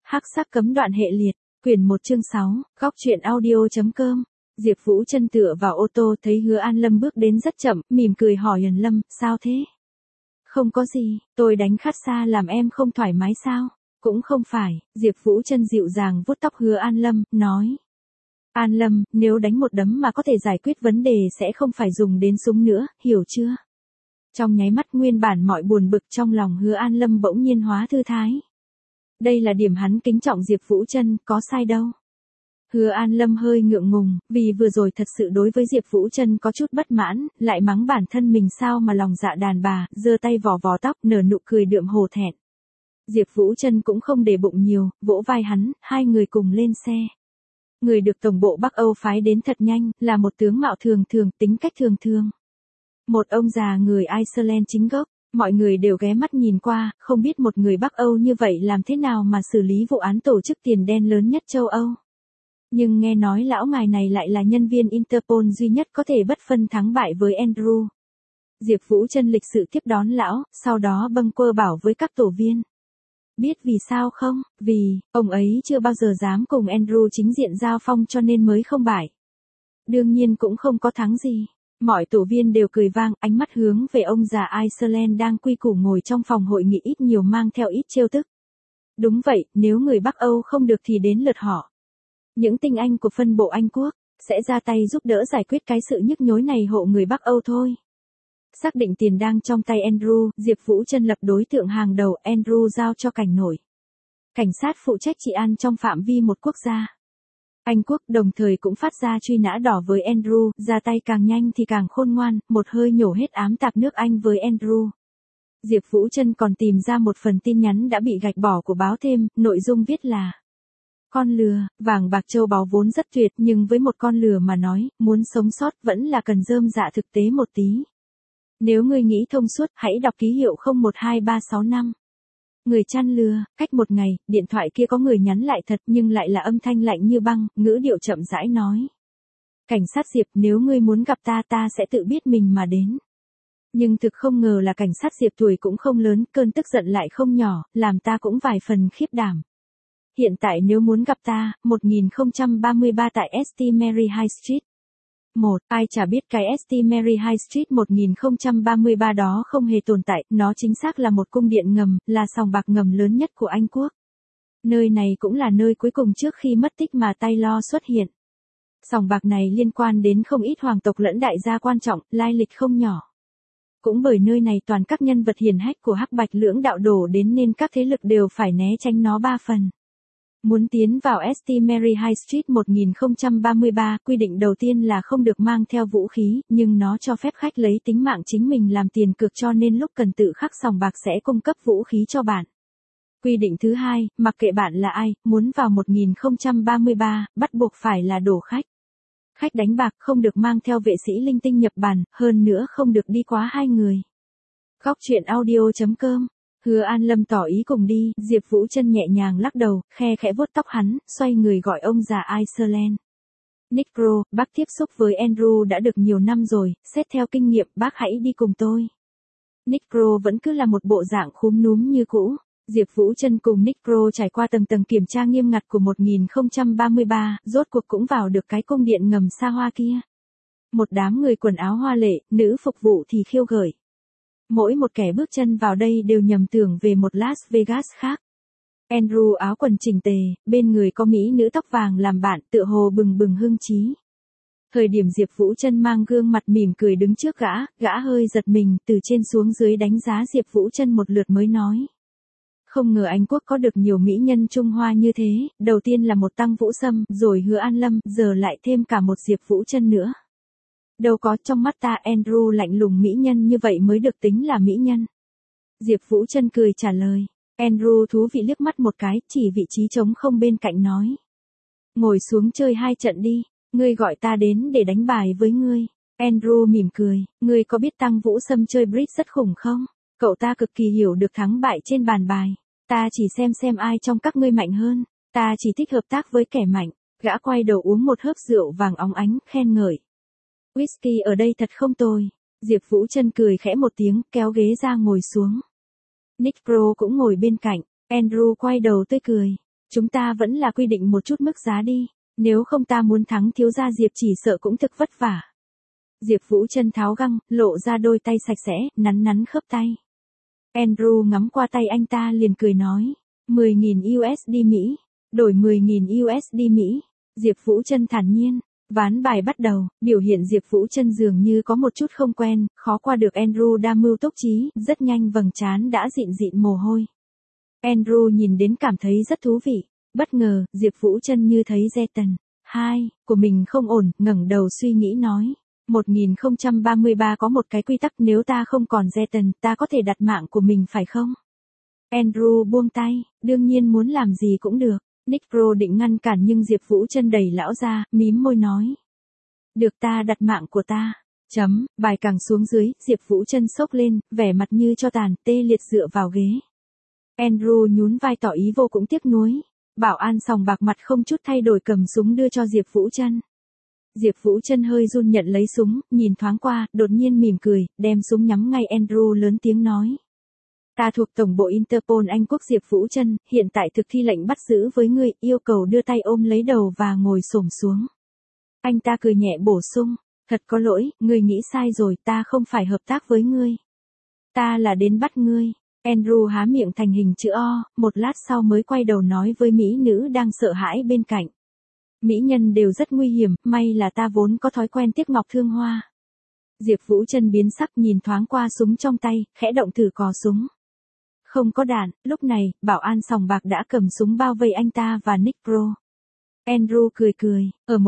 Hắc sắc cấm đoạn hệ liệt, quyển 1 chương 6, góc truyện audio.com. Diệp Vũ Trân tựa vào ô tô thấy Hứa An Lâm bước đến rất chậm, mỉm cười hỏi Huyền Lâm, sao thế? Không có gì, tôi đánh khát xa làm em không thoải mái sao? Cũng không phải, Diệp Vũ Trân dịu dàng vuốt tóc Hứa An Lâm, nói. An Lâm, nếu đánh một đấm mà có thể giải quyết vấn đề sẽ không phải dùng đến súng nữa, hiểu chưa? Trong nháy mắt nguyên bản mọi buồn bực trong lòng Hứa An Lâm bỗng nhiên hóa thư thái. Đây là điểm hắn kính trọng Diệp Vũ Trân, có sai đâu. Hứa An Lâm hơi ngượng ngùng, vì vừa rồi thật sự đối với Diệp Vũ Trân có chút bất mãn, lại mắng bản thân mình sao mà lòng dạ đàn bà, giơ tay vò vò tóc, nở nụ cười đượm hổ thẹn. Diệp Vũ Trân cũng không để bụng nhiều, vỗ vai hắn, hai người cùng lên xe. Người được tổng bộ Bắc Âu phái đến thật nhanh, là một tướng mạo thường thường, tính cách thường thường. Một ông già người Iceland chính gốc. Mọi người đều ghé mắt nhìn qua, không biết một người Bắc Âu như vậy làm thế nào mà xử lý vụ án tổ chức tiền đen lớn nhất châu Âu. Nhưng nghe nói lão ngài này lại là nhân viên Interpol duy nhất có thể bất phân thắng bại với Andrew. Diệp Vũ Trân lịch sự tiếp đón lão, sau đó bâng quơ bảo với các tổ viên. Biết vì sao không? Vì, ông ấy chưa bao giờ dám cùng Andrew chính diện giao phong cho nên mới không bại. Đương nhiên cũng không có thắng gì. Mọi tổ viên đều cười vang, ánh mắt hướng về ông già Iceland đang quy củ ngồi trong phòng hội nghị ít nhiều mang theo ít trêu tức. Đúng vậy, nếu người Bắc Âu không được thì đến lượt họ. Những tinh anh của phân bộ Anh Quốc sẽ ra tay giúp đỡ giải quyết cái sự nhức nhối này hộ người Bắc Âu thôi. Xác định tiền đang trong tay Andrew, Diệp Vũ Trân lập đối tượng hàng đầu, Andrew giao cho cảnh nổi. Cảnh sát phụ trách trị an trong phạm vi một quốc gia. Anh Quốc đồng thời cũng phát ra truy nã đỏ với Andrew, ra tay càng nhanh thì càng khôn ngoan, một hơi nhổ hết ám tạp nước Anh với Andrew. Diệp Vũ Trân còn tìm ra một phần tin nhắn đã bị gạch bỏ của báo thêm, nội dung viết là: Con lừa, vàng bạc châu báu vốn rất tuyệt nhưng với một con lừa mà nói, muốn sống sót vẫn là cần rơm rạ thực tế một tí. Nếu ngươi nghĩ thông suốt, hãy đọc ký hiệu 012365. Người chăn lừa, cách một ngày, điện thoại kia có người nhắn lại thật nhưng lại là âm thanh lạnh như băng, ngữ điệu chậm rãi nói. Cảnh sát Diệp, nếu ngươi muốn gặp ta sẽ tự biết mình mà đến. Nhưng thực không ngờ là cảnh sát Diệp tuổi cũng không lớn, cơn tức giận lại không nhỏ, làm ta cũng vài phần khiếp đảm. Hiện tại nếu muốn gặp ta, 1033 tại St. Mary High Street. Ai chả biết cái St. Mary High Street 1033 đó không hề tồn tại, nó chính xác là một cung điện ngầm, là sòng bạc ngầm lớn nhất của Anh Quốc. Nơi này cũng là nơi cuối cùng trước khi mất tích mà Taylor xuất hiện. Sòng bạc này liên quan đến không ít hoàng tộc lẫn đại gia quan trọng, lai lịch không nhỏ. Cũng bởi nơi này toàn các nhân vật hiển hách của Hắc Bạch lưỡng đạo đổ đến nên các thế lực đều phải né tránh nó 3 phần. Muốn tiến vào St. Mary High Street 1033, quy định đầu tiên là không được mang theo vũ khí, nhưng nó cho phép khách lấy tính mạng chính mình làm tiền cược cho nên lúc cần tự khắc sòng bạc sẽ cung cấp vũ khí cho bạn. Quy định thứ hai, mặc kệ bạn là ai, muốn vào 1033, bắt buộc phải là đổ khách. Khách đánh bạc không được mang theo vệ sĩ linh tinh nhập bàn, hơn nữa không được đi quá 2 người. Góc truyện audio.com. Hứa An Lâm tỏ ý cùng đi, Diệp Vũ Trân nhẹ nhàng lắc đầu, khe khẽ vuốt tóc hắn, xoay người gọi ông già Iceland. Nick, bác tiếp xúc với Andrew đã được nhiều năm rồi, xét theo kinh nghiệm, bác hãy đi cùng tôi. Nick vẫn cứ là một bộ dạng khúm núm như cũ. Diệp Vũ Trân cùng Nick trải qua tầng kiểm tra nghiêm ngặt của 1033, rốt cuộc cũng vào được cái cung điện ngầm xa hoa kia. Một đám người quần áo hoa lệ, nữ phục vụ thì khiêu gợi. Mỗi một kẻ bước chân vào đây đều nhầm tưởng về một Las Vegas khác. Andrew áo quần chỉnh tề, bên người có mỹ nữ tóc vàng làm bạn, tựa hồ bừng bừng hưng trí. Thời điểm Diệp Vũ Trân mang gương mặt mỉm cười đứng trước gã hơi giật mình, từ trên xuống dưới đánh giá Diệp Vũ Trân một lượt mới nói. Không ngờ Anh Quốc có được nhiều mỹ nhân Trung Hoa như thế, đầu tiên là một Tăng Vũ Sâm, rồi Hứa An Lâm, giờ lại thêm cả một Diệp Vũ Trân nữa. Đâu có, trong mắt ta Andrew lạnh lùng mỹ nhân như vậy mới được tính là mỹ nhân. Diệp Vũ Trân cười trả lời. Andrew thú vị liếc mắt một cái, chỉ vị trí trống không bên cạnh nói. Ngồi xuống chơi 2 trận đi, ngươi gọi ta đến để đánh bài với ngươi. Andrew mỉm cười, ngươi có biết Tăng Vũ Sâm chơi bridge rất khủng không? Cậu ta cực kỳ hiểu được thắng bại trên bàn bài. Ta chỉ xem ai trong các ngươi mạnh hơn, ta chỉ thích hợp tác với kẻ mạnh. Gã quay đầu uống một hớp rượu vàng óng ánh, khen ngợi. Whisky ở đây thật không tồi. Diệp Vũ Trân cười khẽ một tiếng, kéo ghế ra ngồi xuống. Nick cũng ngồi bên cạnh. Andrew quay đầu tươi cười. Chúng ta vẫn là quy định một chút mức giá đi, nếu không ta muốn thắng thiếu gia Diệp chỉ sợ cũng thực vất vả. Diệp Vũ Trân tháo găng, lộ ra đôi tay sạch sẽ, nắn nắn khớp tay. Andrew ngắm qua tay anh ta liền cười nói, 10.000 USD Mỹ, đổi 10.000 USD Mỹ. Diệp Vũ Trân thản nhiên, ván bài bắt đầu, biểu hiện Diệp Vũ Trân dường như có một chút không quen, khó qua được Andrew đa mưu túc trí, rất nhanh vầng trán đã dịn dịn mồ hôi. Andrew nhìn đến cảm thấy rất thú vị, bất ngờ, Diệp Vũ Trân như thấy Zeton, của mình không ổn, ngẩng đầu suy nghĩ nói. 1033 có một cái quy tắc nếu ta không còn Zeton, ta có thể đặt mạng của mình phải không? Andrew buông tay, đương nhiên muốn làm gì cũng được. Nick Pro định ngăn cản nhưng Diệp Vũ Trân đẩy lão ra, mím môi nói. Được ta đặt mạng của ta. Bài càng xuống dưới, Diệp Vũ Trân sốc lên, vẻ mặt như cho tàn, tê liệt dựa vào ghế. Andrew nhún vai tỏ ý vô cũng tiếc nuối. Bảo an sòng bạc mặt không chút thay đổi cầm súng đưa cho Diệp Vũ Trân. Diệp Vũ Trân hơi run nhận lấy súng, nhìn thoáng qua, đột nhiên mỉm cười, đem súng nhắm ngay Andrew lớn tiếng nói. Ta thuộc Tổng bộ Interpol Anh Quốc Diệp Vũ Trân, hiện tại thực thi lệnh bắt giữ với ngươi, yêu cầu đưa tay ôm lấy đầu và ngồi xổm xuống. Anh ta cười nhẹ bổ sung, thật có lỗi, ngươi nghĩ sai rồi, ta không phải hợp tác với ngươi. Ta là đến bắt ngươi. Andrew há miệng thành hình chữ O, một lát sau mới quay đầu nói với mỹ nữ đang sợ hãi bên cạnh. Mỹ nhân đều rất nguy hiểm, may là ta vốn có thói quen tiếc ngọc thương hoa. Diệp Vũ Trân biến sắc nhìn thoáng qua súng trong tay, khẽ động thử cò súng. Không có đạn, lúc này, bảo an sòng bạc đã cầm súng bao vây anh ta và Nick Pro. Andrew cười, ở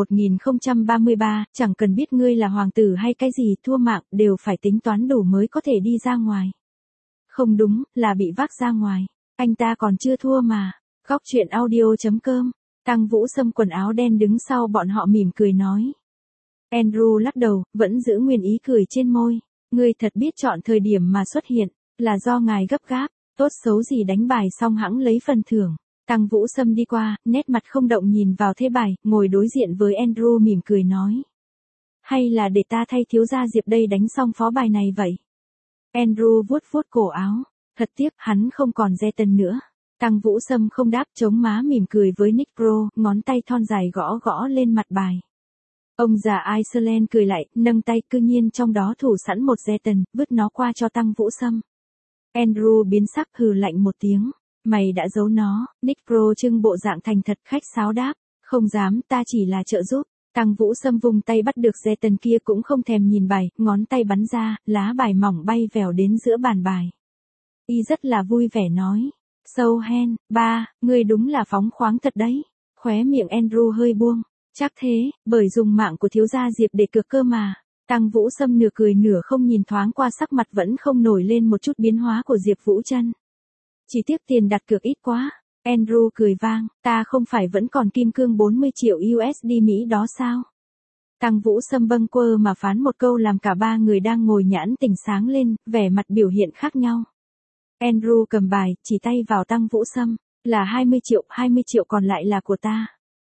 1033, chẳng cần biết ngươi là hoàng tử hay cái gì, thua mạng, đều phải tính toán đủ mới có thể đi ra ngoài. Không đúng, là bị vác ra ngoài. Anh ta còn chưa thua mà. Góc truyện audio.com. Tăng Vũ Sâm quần áo đen đứng sau bọn họ mỉm cười nói. Andrew lắc đầu, vẫn giữ nguyên ý cười trên môi. Ngươi thật biết chọn thời điểm mà xuất hiện, là do ngài gấp gáp, tốt xấu gì đánh bài xong hẵng lấy phần thưởng. Tăng Vũ Sâm đi qua, nét mặt không động nhìn vào thế bài, ngồi đối diện với Andrew mỉm cười nói. Hay là để ta thay thiếu gia Diệp đây đánh xong phó bài này vậy? Andrew vuốt cổ áo, thật tiếc hắn không còn Zeton nữa. Tăng Vũ Sâm không đáp, chống má mỉm cười với Nick Pro, ngón tay thon dài gõ lên mặt bài. Ông già Iceland cười lại, nâng tay cư nhiên trong đó thủ sẵn một Zeton, vứt nó qua cho Tăng Vũ Sâm. Andrew biến sắc hừ lạnh một tiếng. Mày đã giấu nó, Nick Pro trưng bộ dạng thành thật khách sáo đáp. Không dám, ta chỉ là trợ giúp. Tăng Vũ Sâm vùng tay bắt được Zeton kia cũng không thèm nhìn bài, ngón tay bắn ra, lá bài mỏng bay vèo đến giữa bàn bài. Y rất là vui vẻ nói. Sâu hen, ngươi đúng là phóng khoáng thật đấy. Khóe miệng Andrew hơi buông. Chắc thế, bởi dùng mạng của thiếu gia Diệp để cược cơ mà. Tăng Vũ Sâm nửa cười nửa không nhìn thoáng qua sắc mặt vẫn không nổi lên một chút biến hóa của Diệp Vũ Trân. Chỉ tiếc tiền đặt cược ít quá. Andrew cười vang, ta không phải vẫn còn kim cương 40 triệu USD Mỹ đó sao? Tăng Vũ Sâm bâng quơ mà phán một câu làm cả ba người đang ngồi nhãn tỉnh sáng lên, vẻ mặt biểu hiện khác nhau. Andrew cầm bài, chỉ tay vào Tăng Vũ Sâm, là 20 triệu còn lại là của ta.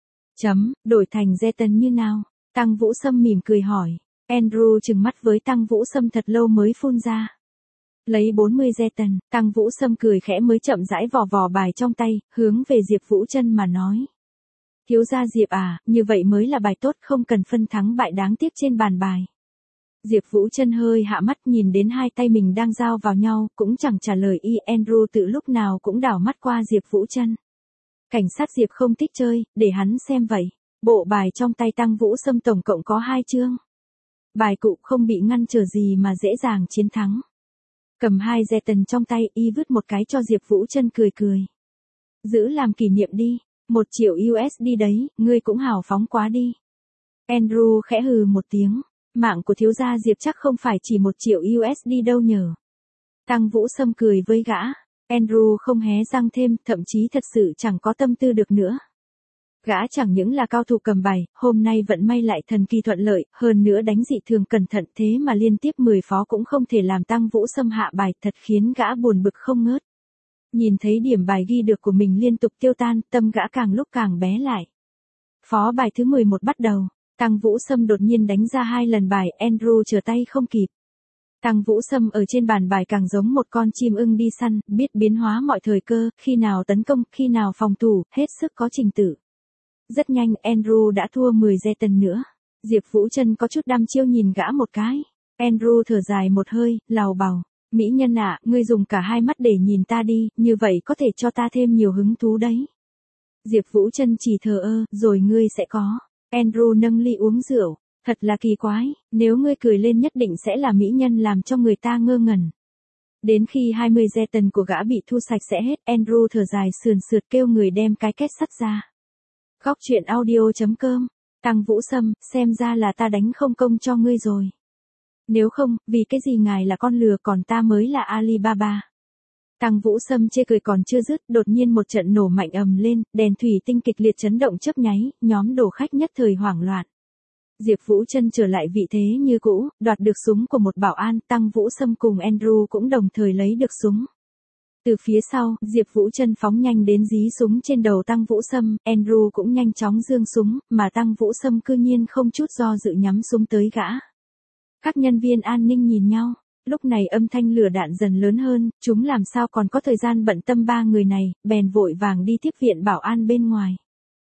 Đổi thành Zeton như nào? Tăng Vũ Sâm mỉm cười hỏi. Andrew trừng mắt với Tăng Vũ Sâm thật lâu mới phun ra. Lấy 40 Zeton, Tăng Vũ Sâm cười khẽ mới chậm rãi vò bài trong tay, hướng về Diệp Vũ Trân mà nói. Thiếu gia Diệp à, như vậy mới là bài tốt, không cần phân thắng bại đáng tiếc trên bàn bài. Diệp Vũ Trân hơi hạ mắt nhìn đến hai tay mình đang giao vào nhau, cũng chẳng trả lời y. Andrew tự lúc nào cũng đảo mắt qua Diệp Vũ Trân. Cảnh sát Diệp không thích chơi, để hắn xem vậy. Bộ bài trong tay Tăng Vũ Sâm tổng cộng có 2 chương. Bài cụ không bị ngăn trở gì mà dễ dàng chiến thắng. Cầm 2 Zeton trong tay, y vứt một cái cho Diệp Vũ Trân cười. Giữ làm kỷ niệm đi, 1 triệu USD đấy, ngươi cũng hào phóng quá đi. Andrew khẽ hừ một tiếng, mạng của thiếu gia Diệp chắc không phải chỉ 1 triệu USD đâu nhờ. Tăng Vũ Sâm cười với gã, Andrew không hé răng thêm, thậm chí thật sự chẳng có tâm tư được nữa. Gã chẳng những là cao thủ cầm bài, hôm nay vận may lại thần kỳ thuận lợi, hơn nữa đánh dị thường cẩn thận thế mà liên tiếp 10 phó cũng không thể làm Tăng Vũ Sâm hạ bài, thật khiến gã buồn bực không ngớt. Nhìn thấy điểm bài ghi được của mình liên tục tiêu tan, tâm gã càng lúc càng bé lại. Phó bài thứ 11 bắt đầu, Tăng Vũ Sâm đột nhiên đánh ra 2 lần bài, Andrew trở tay không kịp. Tăng Vũ Sâm ở trên bàn bài càng giống một con chim ưng đi săn, biết biến hóa mọi thời cơ, khi nào tấn công, khi nào phòng thủ, hết sức có trình tự. Rất nhanh Andrew đã thua 10 Zeton nữa. Diệp Vũ Trân có chút đăm chiêu nhìn gã một cái. Andrew thở dài một hơi, lào bào. Mỹ nhân ạ, ngươi dùng cả hai mắt để nhìn ta đi, như vậy có thể cho ta thêm nhiều hứng thú đấy. Diệp Vũ Trân chỉ thờ ơ, rồi ngươi sẽ có. Andrew nâng ly uống rượu. Thật là kỳ quái, nếu ngươi cười lên nhất định sẽ là mỹ nhân làm cho người ta ngơ ngẩn. Đến khi 20 Zeton của gã bị thu sạch sẽ hết, Andrew thở dài sườn sượt kêu người đem cái két sắt ra. Góc truyện audio.com. Tăng Vũ Sâm, xem ra là ta đánh không công cho ngươi rồi. Nếu không, vì cái gì ngài là con lừa còn ta mới là Alibaba. Tăng Vũ Sâm chê cười còn chưa dứt, đột nhiên một trận nổ mạnh ầm lên, đèn thủy tinh kịch liệt chấn động chớp nháy, nhóm đồ khách nhất thời hoảng loạn. Diệp Vũ Trân trở lại vị thế như cũ, đoạt được súng của một bảo an, Tăng Vũ Sâm cùng Andrew cũng đồng thời lấy được súng. Từ phía sau, Diệp Vũ Trân phóng nhanh đến dí súng trên đầu Tăng Vũ Sâm, Andrew cũng nhanh chóng giương súng, mà Tăng Vũ Sâm cư nhiên không chút do dự nhắm súng tới gã. Các nhân viên an ninh nhìn nhau, lúc này âm thanh lửa đạn dần lớn hơn, chúng làm sao còn có thời gian bận tâm ba người này, bèn vội vàng đi tiếp viện bảo an bên ngoài.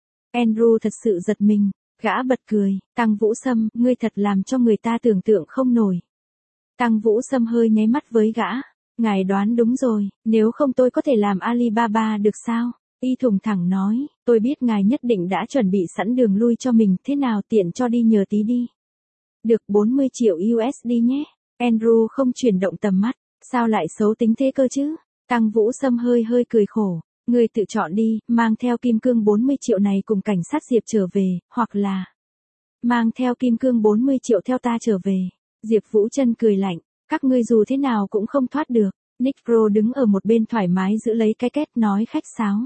Andrew thật sự giật mình, gã bật cười, Tăng Vũ Sâm, ngươi thật làm cho người ta tưởng tượng không nổi. Tăng Vũ Sâm hơi nháy mắt với gã. Ngài đoán đúng rồi, nếu không tôi có thể làm Alibaba được sao? Y thùng thẳng nói, tôi biết ngài nhất định đã chuẩn bị sẵn đường lui cho mình, thế nào tiện cho đi nhờ tí đi. Được 40 triệu USD nhé. Andrew không chuyển động tầm mắt, sao lại xấu tính thế cơ chứ? Tăng Vũ Sâm hơi cười khổ, ngươi tự chọn đi, mang theo kim cương 40 triệu này cùng cảnh sát Diệp trở về, hoặc là mang theo kim cương 40 triệu theo ta trở về. Diệp Vũ Trân cười lạnh. Các ngươi dù thế nào cũng không thoát được. Nick Pro đứng ở một bên thoải mái giữ lấy cái két nói khách sáo.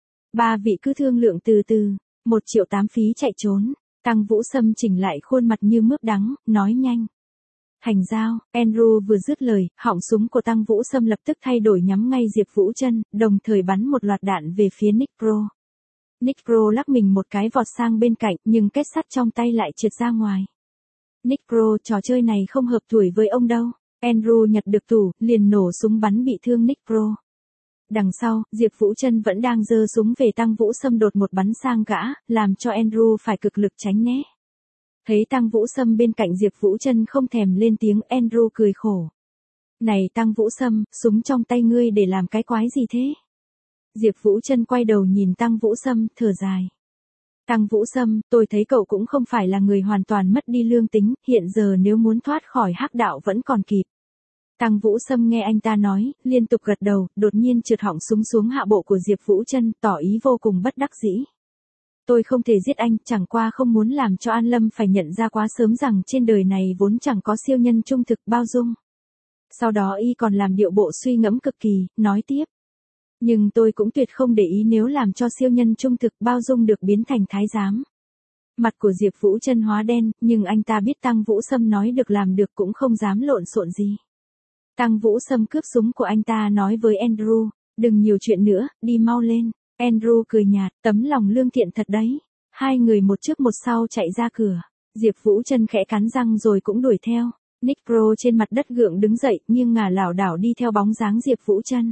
Ba vị cứ thương lượng từ từ, 1 triệu 8 phí chạy trốn. Tăng Vũ Sâm chỉnh lại khuôn mặt như mướp đắng, nói nhanh. Thành giao, Andrew vừa dứt lời, họng súng của Tăng Vũ Sâm lập tức thay đổi nhắm ngay Diệp Vũ Trân, đồng thời bắn một loạt đạn về phía Nick Pro. Nick Pro lắc mình một cái vọt sang bên cạnh, nhưng két sắt trong tay lại trượt ra ngoài. Nick Pro, trò chơi này không hợp tuổi với ông đâu. Andrew nhặt được tủ, liền nổ súng bắn bị thương Nick Pro. Đằng sau, Diệp Vũ Trân vẫn đang giơ súng về Tăng Vũ Sâm đột một bắn sang gã, làm cho Andrew phải cực lực tránh né. Thấy Tăng Vũ Sâm bên cạnh Diệp Vũ Trân không thèm lên tiếng, Andrew cười khổ. Này Tăng Vũ Sâm, súng trong tay ngươi để làm cái quái gì thế? Diệp Vũ Trân quay đầu nhìn Tăng Vũ Sâm, thở dài. Tăng Vũ Sâm, tôi thấy cậu cũng không phải là người hoàn toàn mất đi lương tính, hiện giờ nếu muốn thoát khỏi hắc đạo vẫn còn kịp. Tăng Vũ Sâm nghe anh ta nói, liên tục gật đầu, đột nhiên trượt họng súng xuống hạ bộ của Diệp Vũ Trân, tỏ ý vô cùng bất đắc dĩ. Tôi không thể giết anh, chẳng qua không muốn làm cho An Lâm phải nhận ra quá sớm rằng trên đời này vốn chẳng có siêu nhân trung thực bao dung. Sau đó y còn làm điệu bộ suy ngẫm cực kỳ, nói tiếp. Nhưng tôi cũng tuyệt không để ý nếu làm cho siêu nhân trung thực bao dung được biến thành thái giám. Mặt của Diệp Vũ Trân hóa đen, nhưng anh ta biết Tăng Vũ Sâm nói được làm được cũng không dám lộn xộn gì. Tăng Vũ Sâm cướp súng của anh ta nói với Andrew, đừng nhiều chuyện nữa, đi mau lên. Andrew cười nhạt, tấm lòng lương thiện thật đấy. Hai người một trước một sau chạy ra cửa. Diệp Vũ Trân khẽ cắn răng rồi cũng đuổi theo. Nick Pro trên mặt đất gượng đứng dậy, nghiêng ngả lảo đảo đi theo bóng dáng Diệp Vũ Trân.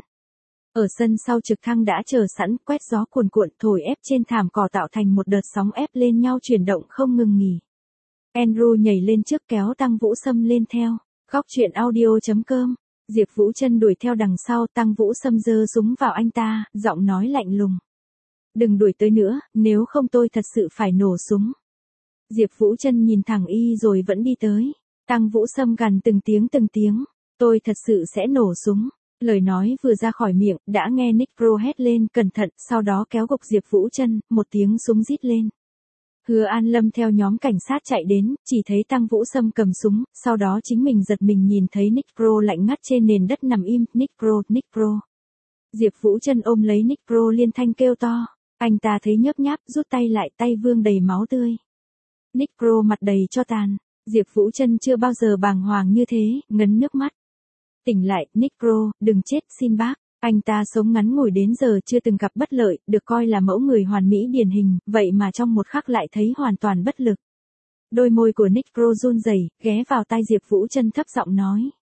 Ở sân sau trực thăng đã chờ sẵn, quét gió cuồn cuộn thổi ép trên thảm cỏ tạo thành một đợt sóng ép lên nhau chuyển động không ngừng nghỉ. Andrew nhảy lên trước kéo Tăng Vũ Sâm lên theo. Góc truyện audio.com. Diệp Vũ Trân đuổi theo đằng sau, Tăng Vũ Sâm giơ súng vào anh ta, giọng nói lạnh lùng. Đừng đuổi tới nữa, nếu không tôi thật sự phải nổ súng. Diệp Vũ Trân nhìn thẳng y rồi vẫn đi tới. Tăng Vũ Sâm gằn từng tiếng. Tôi thật sự sẽ nổ súng. Lời nói vừa ra khỏi miệng, đã nghe Nick Pro hét lên cẩn thận, sau đó kéo gục Diệp Vũ Trân, một tiếng súng rít lên. Hứa An Lâm theo nhóm cảnh sát chạy đến, chỉ thấy Tăng Vũ Sâm cầm súng, sau đó chính mình giật mình nhìn thấy Nick Pro lạnh ngắt trên nền đất nằm im, Nick Pro. Diệp Vũ Trân ôm lấy Nick Pro liên thanh kêu to, anh ta thấy nhớp nháp, rút tay lại, tay vương đầy máu tươi. Nick Pro mặt đầy cho tàn, Diệp Vũ Trân chưa bao giờ bàng hoàng như thế, ngấn nước mắt. Tỉnh lại, Nick Pro, đừng chết, xin bác. Anh ta sống ngắn ngủi đến giờ chưa từng gặp bất lợi, được coi là mẫu người hoàn mỹ điển hình, vậy mà trong một khắc lại thấy hoàn toàn bất lực. Đôi môi của Nick Pro run rẩy, ghé vào tai Diệp Vũ Trân thấp giọng nói.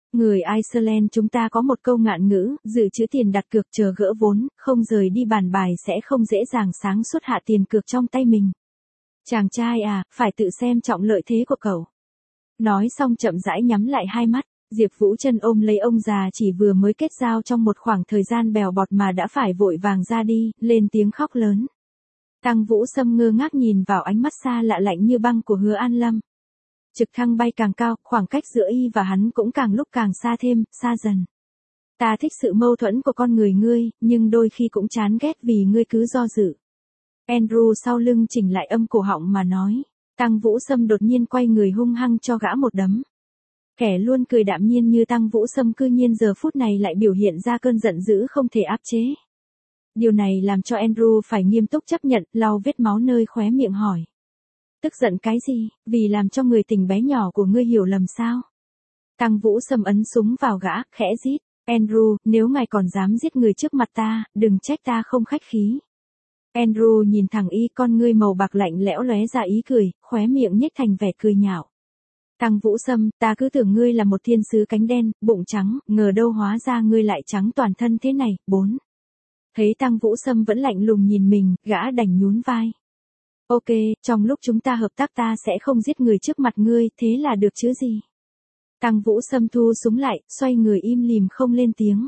Người Iceland chúng ta có một câu ngạn ngữ, dự trữ tiền đặt cược chờ gỡ vốn, không rời đi bàn bài sẽ không dễ dàng sáng suốt hạ tiền cược trong tay mình. Chàng trai à, phải tự xem trọng lợi thế của cậu. Nói xong chậm rãi nhắm lại hai mắt, Diệp Vũ Trân ôm lấy ông già chỉ vừa mới kết giao trong một khoảng thời gian bèo bọt mà đã phải vội vàng ra đi, lên tiếng khóc lớn. Tăng Vũ Sâm ngơ ngác nhìn vào ánh mắt xa lạ lạnh như băng của Hứa An Lâm. Trực thăng bay càng cao, khoảng cách giữa y và hắn cũng càng lúc càng xa thêm, xa dần. Ta thích sự mâu thuẫn của con người ngươi, nhưng đôi khi cũng chán ghét vì ngươi cứ do dự. Andrew sau lưng chỉnh lại âm cổ họng mà nói. Tăng Vũ Sâm đột nhiên quay người hung hăng cho gã một đấm. Kẻ luôn cười đạm nhiên như Tăng Vũ Sâm cư nhiên giờ phút này lại biểu hiện ra cơn giận dữ không thể áp chế. Điều này làm cho Andrew phải nghiêm túc chấp nhận, lau vết máu nơi khóe miệng hỏi. Tức giận cái gì, vì làm cho người tình bé nhỏ của ngươi hiểu lầm sao? Tăng Vũ Sâm ấn súng vào gã, khẽ rít. Andrew, nếu ngài còn dám giết người trước mặt ta, đừng trách ta không khách khí. Andrew nhìn thẳng y, con ngươi màu bạc lạnh lẽo lóe ra ý cười, khóe miệng nhếch thành vẻ cười nhạo. Tăng Vũ Sâm, ta cứ tưởng ngươi là một thiên sứ cánh đen, bụng trắng, ngờ đâu hóa ra ngươi lại trắng toàn thân thế này. 4. Thấy Tăng Vũ Sâm vẫn lạnh lùng nhìn mình, gã đành nhún vai. Ok, trong lúc chúng ta hợp tác ta sẽ không giết người trước mặt ngươi, thế là được chứ gì. Tăng Vũ Sâm thu súng lại, xoay người im lìm không lên tiếng.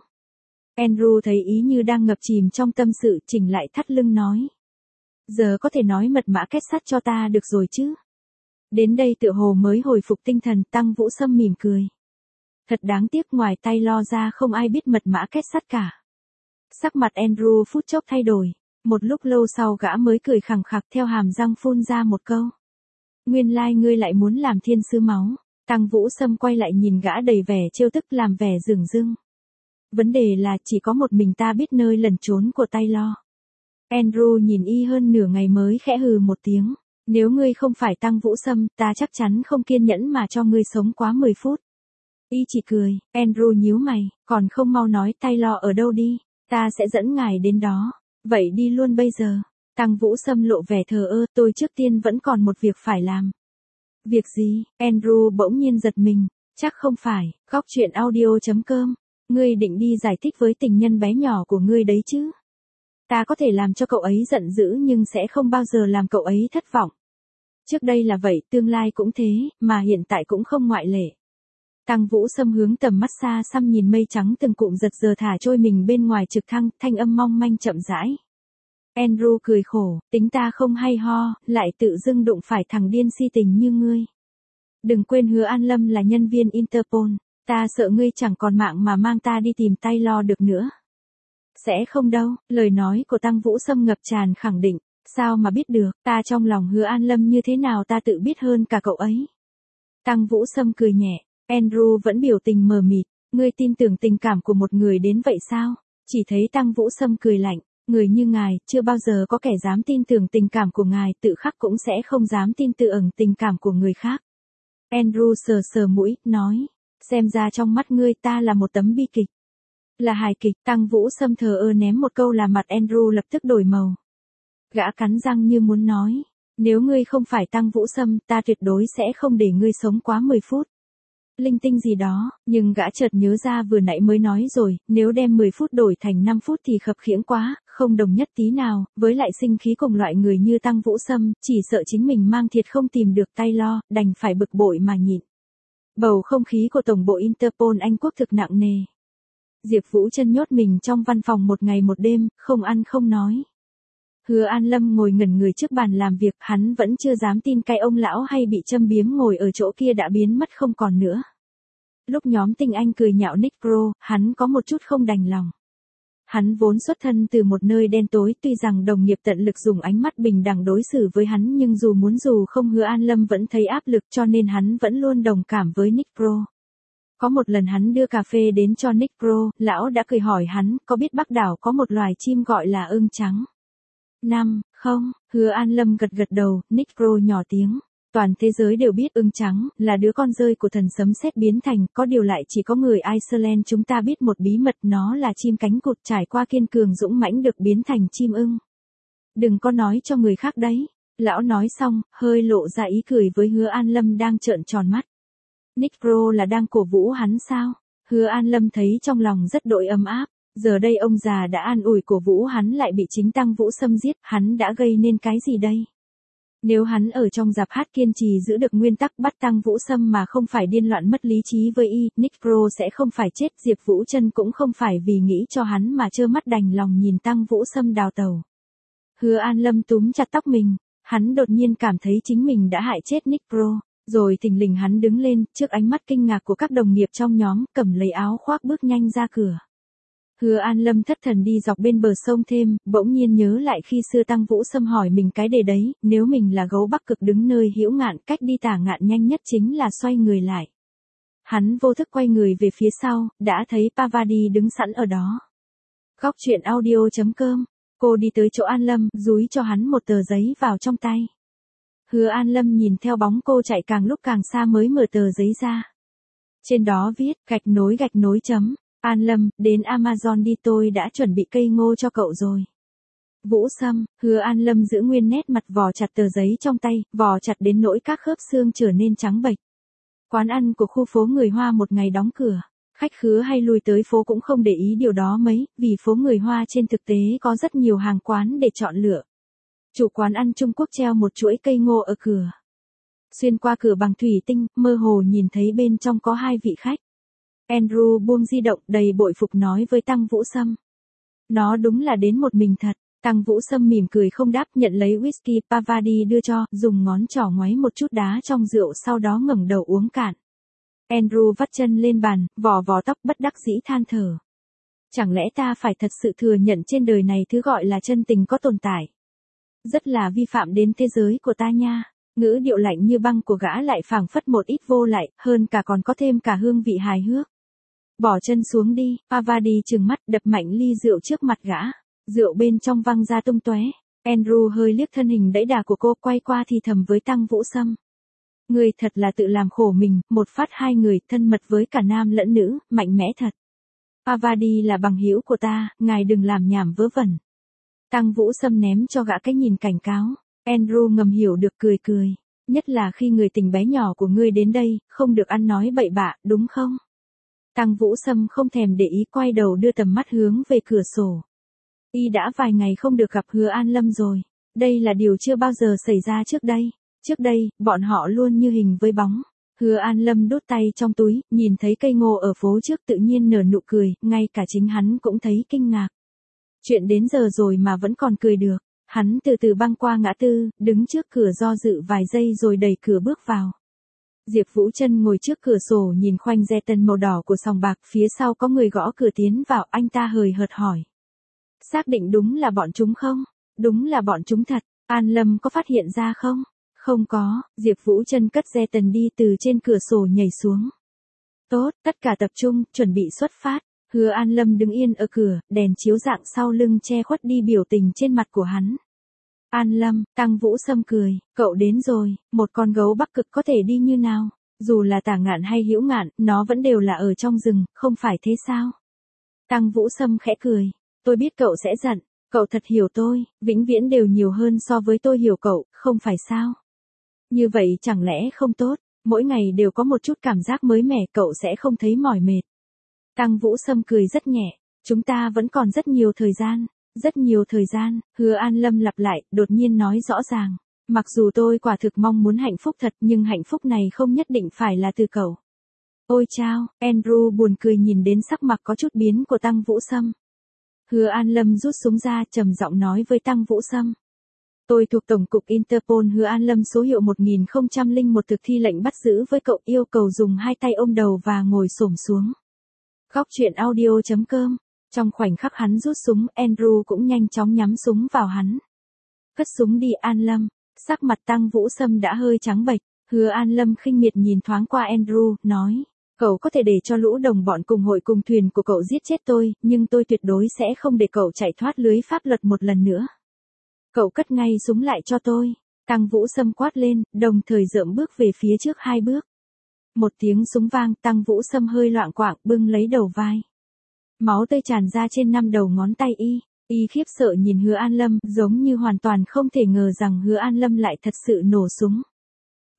Andrew thấy ý như đang ngập chìm trong tâm sự, chỉnh lại thắt lưng nói. Giờ có thể nói mật mã kết sắt cho ta được rồi chứ. Đến đây tựa hồ mới hồi phục tinh thần, Tăng Vũ Sâm mỉm cười. Thật đáng tiếc ngoài tay lo ra không ai biết mật mã kết sắt cả. Sắc mặt Andrew phút chốc thay đổi. Một lúc lâu sau gã mới cười khẳng khặc theo hàm răng phun ra một câu. Nguyên lai ngươi lại muốn làm thiên sứ máu. Tăng Vũ Sâm quay lại nhìn gã đầy vẻ trêu tức làm vẻ dửng dưng. Vấn đề là chỉ có một mình ta biết nơi lẩn trốn của Taylor. Andrew nhìn y hơn nửa ngày mới khẽ hừ một tiếng. Nếu ngươi không phải Tăng Vũ Sâm, ta chắc chắn không kiên nhẫn mà cho ngươi sống quá 10 phút. Y chỉ cười, Andrew nhíu mày, còn không mau nói Taylor ở đâu đi, ta sẽ dẫn ngài đến đó. Vậy đi luôn bây giờ. Tăng Vũ Sâm lộ vẻ thờ ơ, tôi trước tiên vẫn còn một việc phải làm. Việc gì? Andrew bỗng nhiên giật mình, chắc không phải, góc chuyện audio.com. Ngươi định đi giải thích với tình nhân bé nhỏ của ngươi đấy chứ? Ta có thể làm cho cậu ấy giận dữ nhưng sẽ không bao giờ làm cậu ấy thất vọng. Trước đây là vậy, tương lai cũng thế, mà hiện tại cũng không ngoại lệ. Tăng Vũ Sâm hướng tầm mắt xa xăm nhìn mây trắng từng cụm giật giờ thả trôi mình bên ngoài trực thăng, thanh âm mong manh chậm rãi. Andrew cười khổ, tính ta không hay ho, lại tự dưng đụng phải thằng điên si tình như ngươi. Đừng quên Hứa An Lâm là nhân viên Interpol, ta sợ ngươi chẳng còn mạng mà mang ta đi tìm Taylor được nữa. Sẽ không đâu, lời nói của Tăng Vũ Sâm ngập tràn khẳng định, sao mà biết được, ta trong lòng Hứa An Lâm như thế nào ta tự biết hơn cả cậu ấy. Tăng Vũ Sâm cười nhẹ, Andrew vẫn biểu tình mờ mịt, ngươi tin tưởng tình cảm của một người đến vậy sao? Chỉ thấy Tăng Vũ Sâm cười lạnh, người như ngài, chưa bao giờ có kẻ dám tin tưởng tình cảm của ngài, tự khắc cũng sẽ không dám tin tưởng tình cảm của người khác. Andrew sờ sờ mũi, nói, xem ra trong mắt ngươi ta là một tấm bi kịch. Là hài kịch. Tăng Vũ Sâm thờ ơ ném một câu là mặt Andrew lập tức đổi màu. Gã cắn răng như muốn nói, nếu ngươi không phải Tăng Vũ Sâm, ta tuyệt đối sẽ không để ngươi sống quá 10 phút. Linh tinh gì đó, nhưng gã chợt nhớ ra vừa nãy mới nói rồi, nếu đem 10 phút đổi thành 5 phút thì khập khiễng quá, không đồng nhất tí nào, với lại sinh khí cùng loại người như Tăng Vũ Sâm, chỉ sợ chính mình mang thiệt không tìm được Taylor, đành phải bực bội mà nhịn. Bầu không khí của Tổng bộ Interpol Anh Quốc thực nặng nề. Diệp Vũ Trân nhốt mình trong văn phòng một ngày một đêm, không ăn không nói. Hứa An Lâm ngồi ngẩn người trước bàn làm việc, hắn vẫn chưa dám tin cái ông lão hay bị châm biếm ngồi ở chỗ kia đã biến mất không còn nữa. Lúc nhóm Tinh Anh cười nhạo Nick Pro, hắn có một chút không đành lòng. Hắn vốn xuất thân từ một nơi đen tối, tuy rằng đồng nghiệp tận lực dùng ánh mắt bình đẳng đối xử với hắn nhưng dù muốn dù không Hứa An Lâm vẫn thấy áp lực cho nên hắn vẫn luôn đồng cảm với Nick Pro. Có một lần hắn đưa cà phê đến cho Nick Pro, lão đã cười hỏi hắn, có biết Bắc đảo có một loài chim gọi là ưng trắng? Không, Hứa An Lâm gật gật đầu, Nick Pro nhỏ tiếng. Toàn thế giới đều biết ưng trắng, là đứa con rơi của thần sấm sét biến thành, có điều lại chỉ có người Iceland chúng ta biết một bí mật, nó là chim cánh cụt trải qua kiên cường dũng mãnh được biến thành chim ưng. Đừng có nói cho người khác đấy. Lão nói xong, hơi lộ ra ý cười với Hứa An Lâm đang trợn tròn mắt. Nick Pro là đang cổ vũ hắn sao? Hứa An Lâm thấy trong lòng rất đỗi ấm áp, giờ đây ông già đã an ủi cổ vũ hắn lại bị chính Tăng Vũ Sâm giết, hắn đã gây nên cái gì đây? Nếu hắn ở trong rạp hát kiên trì giữ được nguyên tắc bắt Tăng Vũ Sâm mà không phải điên loạn mất lý trí với Nick Pro sẽ không phải chết, Diệp Vũ Trân cũng không phải vì nghĩ cho hắn mà trơ mắt đành lòng nhìn Tăng Vũ Sâm đào tẩu. Hứa An Lâm túm chặt tóc mình, hắn đột nhiên cảm thấy chính mình đã hại chết Nick Pro, rồi thình lình hắn đứng lên, trước ánh mắt kinh ngạc của các đồng nghiệp trong nhóm, cầm lấy áo khoác bước nhanh ra cửa. Hứa An Lâm thất thần đi dọc bên bờ sông thêm, bỗng nhiên nhớ lại khi xưa Tăng Vũ Sâm hỏi mình cái đề đấy, nếu mình là gấu Bắc Cực đứng nơi hữu ngạn, cách đi tả ngạn nhanh nhất chính là xoay người lại. Hắn vô thức quay người về phía sau, đã thấy Pavadi đứng sẵn ở đó. Góc truyện audio.com, cô đi tới chỗ An Lâm, dúi cho hắn một tờ giấy vào trong tay. Hứa An Lâm nhìn theo bóng cô chạy càng lúc càng xa mới mở tờ giấy ra. Trên đó viết, gạch nối chấm. An Lâm, đến Amazon đi, tôi đã chuẩn bị cây ngô cho cậu rồi. Vũ Sâm, Hứa An Lâm giữ nguyên nét mặt, vò chặt tờ giấy trong tay, vò chặt đến nỗi các khớp xương trở nên trắng bệch. Quán ăn của khu phố người Hoa một ngày đóng cửa. Khách khứa hay lui tới phố cũng không để ý điều đó mấy, vì phố người Hoa trên thực tế có rất nhiều hàng quán để chọn lựa. Chủ quán ăn Trung Quốc treo một chuỗi cây ngô ở cửa. Xuyên qua cửa bằng thủy tinh, mơ hồ nhìn thấy bên trong có hai vị khách. Andrew buông di động đầy bội phục nói với Tăng Vũ Sâm. Nó đúng là đến một mình thật. Tăng Vũ Sâm mỉm cười không đáp, nhận lấy whisky Pavadi đưa cho, dùng ngón trỏ ngoáy một chút đá trong rượu sau đó ngẩng đầu uống cạn. Andrew vắt chân lên bàn, vò vò tóc bất đắc dĩ than thở. Chẳng lẽ ta phải thật sự thừa nhận trên đời này thứ gọi là chân tình có tồn tại? Rất là vi phạm đến thế giới của ta nha. Ngữ điệu lạnh như băng của gã lại phảng phất một ít vô lại, hơn cả còn có thêm cả hương vị hài hước. Bỏ chân xuống đi, Pavadi trừng mắt đập mạnh ly rượu trước mặt gã. Rượu bên trong văng ra tung tóe. Andrew hơi liếc thân hình đẫy đà của cô, quay qua thì thầm với Tăng Vũ Sâm. Người thật là tự làm khổ mình, một phát hai người, thân mật với cả nam lẫn nữ, mạnh mẽ thật. Pavadi là bằng hữu của ta, ngài đừng làm nhảm vớ vẩn. Tăng Vũ Sâm ném cho gã cái nhìn cảnh cáo. Andrew ngầm hiểu được, cười cười. Nhất là khi người tình bé nhỏ của ngươi đến đây, không được ăn nói bậy bạ, đúng không? Tăng Vũ Sâm không thèm để ý, quay đầu đưa tầm mắt hướng về cửa sổ. Y đã vài ngày không được gặp Hứa An Lâm rồi. Đây là điều chưa bao giờ xảy ra trước đây. Trước đây, bọn họ luôn như hình với bóng. Hứa An Lâm đút tay trong túi, nhìn thấy cây ngô ở phố trước tự nhiên nở nụ cười, ngay cả chính hắn cũng thấy kinh ngạc. Chuyện đến giờ rồi mà vẫn còn cười được. Hắn từ từ băng qua ngã tư, đứng trước cửa do dự vài giây rồi đẩy cửa bước vào. Diệp Vũ Trân ngồi trước cửa sổ nhìn khoanh re tân màu đỏ của sòng bạc, phía sau có người gõ cửa tiến vào, anh ta hời hợt hỏi. Xác định đúng là bọn chúng không? Đúng là bọn chúng thật, An Lâm có phát hiện ra không? Không có, Diệp Vũ Trân cất re tần đi từ trên cửa sổ nhảy xuống. Tốt, tất cả tập trung, chuẩn bị xuất phát. Hứa An Lâm đứng yên ở cửa, đèn chiếu rạng sau lưng che khuất đi biểu tình trên mặt của hắn. An Lâm, Tăng Vũ Sâm cười, cậu đến rồi, một con gấu Bắc Cực có thể đi như nào? Dù là tả ngạn hay hữu ngạn, nó vẫn đều là ở trong rừng, không phải thế sao? Tăng Vũ Sâm khẽ cười, tôi biết cậu sẽ giận, cậu thật hiểu tôi, vĩnh viễn đều nhiều hơn so với tôi hiểu cậu, không phải sao? Như vậy chẳng lẽ không tốt, mỗi ngày đều có một chút cảm giác mới mẻ, cậu sẽ không thấy mỏi mệt. Tăng Vũ Sâm cười rất nhẹ, chúng ta vẫn còn rất nhiều thời gian. Rất nhiều thời gian, Hứa An Lâm lặp lại, đột nhiên nói rõ ràng. Mặc dù tôi quả thực mong muốn hạnh phúc thật, nhưng hạnh phúc này không nhất định phải là từ cậu. Ôi chao, Andrew buồn cười nhìn đến sắc mặt có chút biến của Tăng Vũ Sâm. Hứa An Lâm rút súng ra, trầm giọng nói với Tăng Vũ Sâm. Tôi thuộc Tổng cục Interpol. Hứa An Lâm số hiệu 1001 thực thi lệnh bắt giữ với cậu, yêu cầu dùng hai tay ôm đầu và ngồi xổm xuống. Góc truyện audio.com. Trong khoảnh khắc hắn rút súng, Andrew cũng nhanh chóng nhắm súng vào hắn. Cất súng đi An Lâm. Sắc mặt Tăng Vũ Sâm đã hơi trắng bệch. Hứa An Lâm khinh miệt nhìn thoáng qua Andrew, nói. Cậu có thể để cho lũ đồng bọn cùng hội cùng thuyền của cậu giết chết tôi, nhưng tôi tuyệt đối sẽ không để cậu chạy thoát lưới pháp luật một lần nữa. Cậu cất ngay súng lại cho tôi. Tăng Vũ Sâm quát lên, đồng thời dượm bước về phía trước 2 bước. Một tiếng súng vang, Tăng Vũ Sâm hơi loạng choạng bưng lấy đầu vai. Máu tươi tràn ra trên 5 đầu ngón tay y khiếp sợ nhìn Hứa An Lâm, giống như hoàn toàn không thể ngờ rằng Hứa An Lâm lại thật sự nổ súng.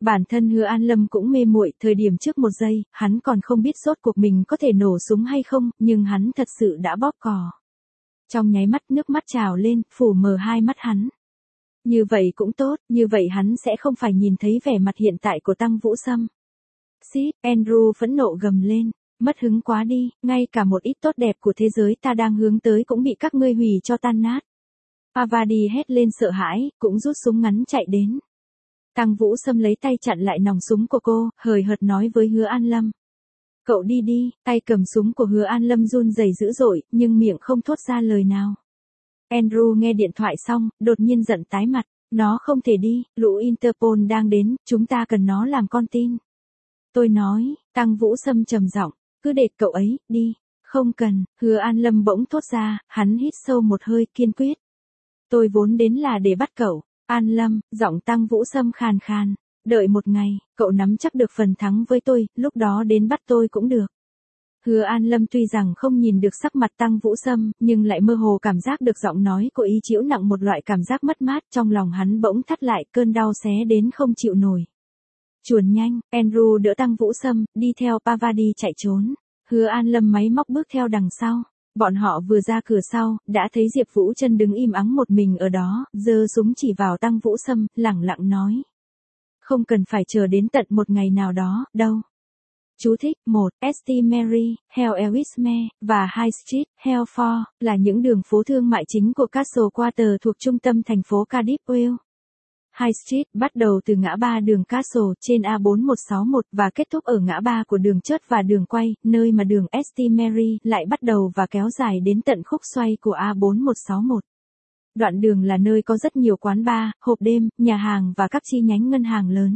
Bản thân Hứa An Lâm cũng mê muội, thời điểm trước một giây, hắn còn không biết rốt cuộc mình có thể nổ súng hay không, nhưng hắn thật sự đã bóp cò. Trong nháy mắt nước mắt trào lên, phủ mờ hai mắt hắn. Như vậy cũng tốt, như vậy hắn sẽ không phải nhìn thấy vẻ mặt hiện tại của Tăng Vũ Sâm. Xít, Andrew phẫn nộ gầm lên, mất hứng quá đi, ngay cả một ít tốt đẹp của thế giới ta đang hướng tới cũng bị các ngươi hủy cho tan nát. Avadi hét lên sợ hãi, cũng rút súng ngắn chạy đến. Tăng Vũ Sâm lấy tay chặn lại nòng súng của cô, hời hợt nói với Hứa An Lâm. Cậu đi đi, tay cầm súng của Hứa An Lâm run rẩy dữ dội, nhưng miệng không thốt ra lời nào. Andrew nghe điện thoại xong, đột nhiên giận tái mặt, nó không thể đi, lũ Interpol đang đến, chúng ta cần nó làm con tin. Tôi nói, Tăng Vũ Sâm trầm giọng, cứ để cậu ấy, đi, không cần, Hứa An Lâm bỗng thốt ra, hắn hít sâu một hơi kiên quyết. Tôi vốn đến là để bắt cậu, An Lâm, giọng Tăng Vũ Sâm khàn khàn, đợi một ngày, cậu nắm chắc được phần thắng với tôi, lúc đó đến bắt tôi cũng được. Hứa An Lâm tuy rằng không nhìn được sắc mặt Tăng Vũ Sâm, nhưng lại mơ hồ cảm giác được giọng nói của ý chịu nặng một loại cảm giác mất mát, trong lòng hắn bỗng thắt lại, cơn đau xé đến không chịu nổi. Chuồn nhanh, Andrew đỡ Tăng Vũ Sâm, đi theo Pavadi chạy trốn. Hứa An Lâm máy móc bước theo đằng sau. Bọn họ vừa ra cửa sau, đã thấy Diệp Vũ Trân đứng im ắng một mình ở đó, giơ súng chỉ vào Tăng Vũ Sâm, lẳng lặng nói. Không cần phải chờ đến tận một ngày nào đó, đâu. Chú thích, 1. St. Mary, Hell Elwismere, và High Street, Hellford, là những đường phố thương mại chính của Castle Quarter thuộc trung tâm thành phố Cardiff, Wales. High Street bắt đầu từ ngã ba đường Castle trên A4161 và kết thúc ở ngã ba của đường Church và đường quay, nơi mà đường St. Mary lại bắt đầu và kéo dài đến tận khúc xoay của A4161. Đoạn đường là nơi có rất nhiều quán bar, hộp đêm, nhà hàng và các chi nhánh ngân hàng lớn.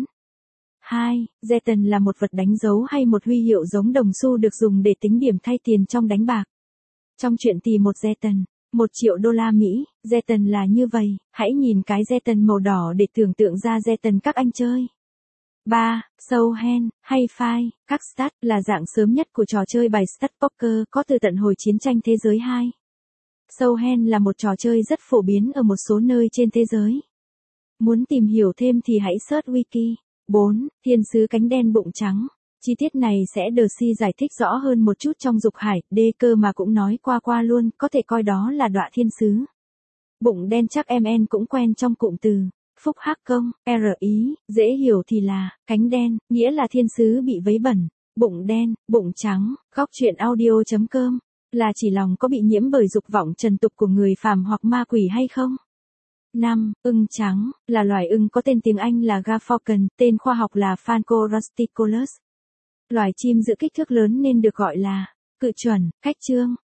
2. Zeton là một vật đánh dấu hay một huy hiệu giống đồng xu được dùng để tính điểm thay tiền trong đánh bạc. Trong chuyện tìm một Zeton, 1 triệu đô la Mỹ, Zeton là như vậy, hãy nhìn cái Zeton màu đỏ để tưởng tượng ra Zeton các anh chơi. 3. Showhand, hay Five, các stat, là dạng sớm nhất của trò chơi bài stat poker có từ tận hồi chiến tranh thế giới 2. Showhand là một trò chơi rất phổ biến ở một số nơi trên thế giới. Muốn tìm hiểu thêm thì hãy search wiki. 4. Thiên sứ cánh đen bụng trắng. Chi tiết này sẽ Darcy giải thích rõ hơn một chút trong Dục Hải, cơ mà cũng nói qua luôn, có thể coi đó là đọa thiên sứ. Bụng đen chắc MN cũng quen trong cụm từ. Phúc Hắc Công, ý, dễ hiểu thì là, cánh đen, nghĩa là thiên sứ bị vấy bẩn. Bụng đen, bụng trắng, góc truyện audio.com, là chỉ lòng có bị nhiễm bởi dục vọng trần tục của người phàm hoặc ma quỷ hay không? 5. Ưng trắng, là loài ưng có tên tiếng Anh là Garfalcon, tên khoa học là Falco rusticulus. Loài chim giữ kích thước lớn nên được gọi là cự chuẩn, cách chương.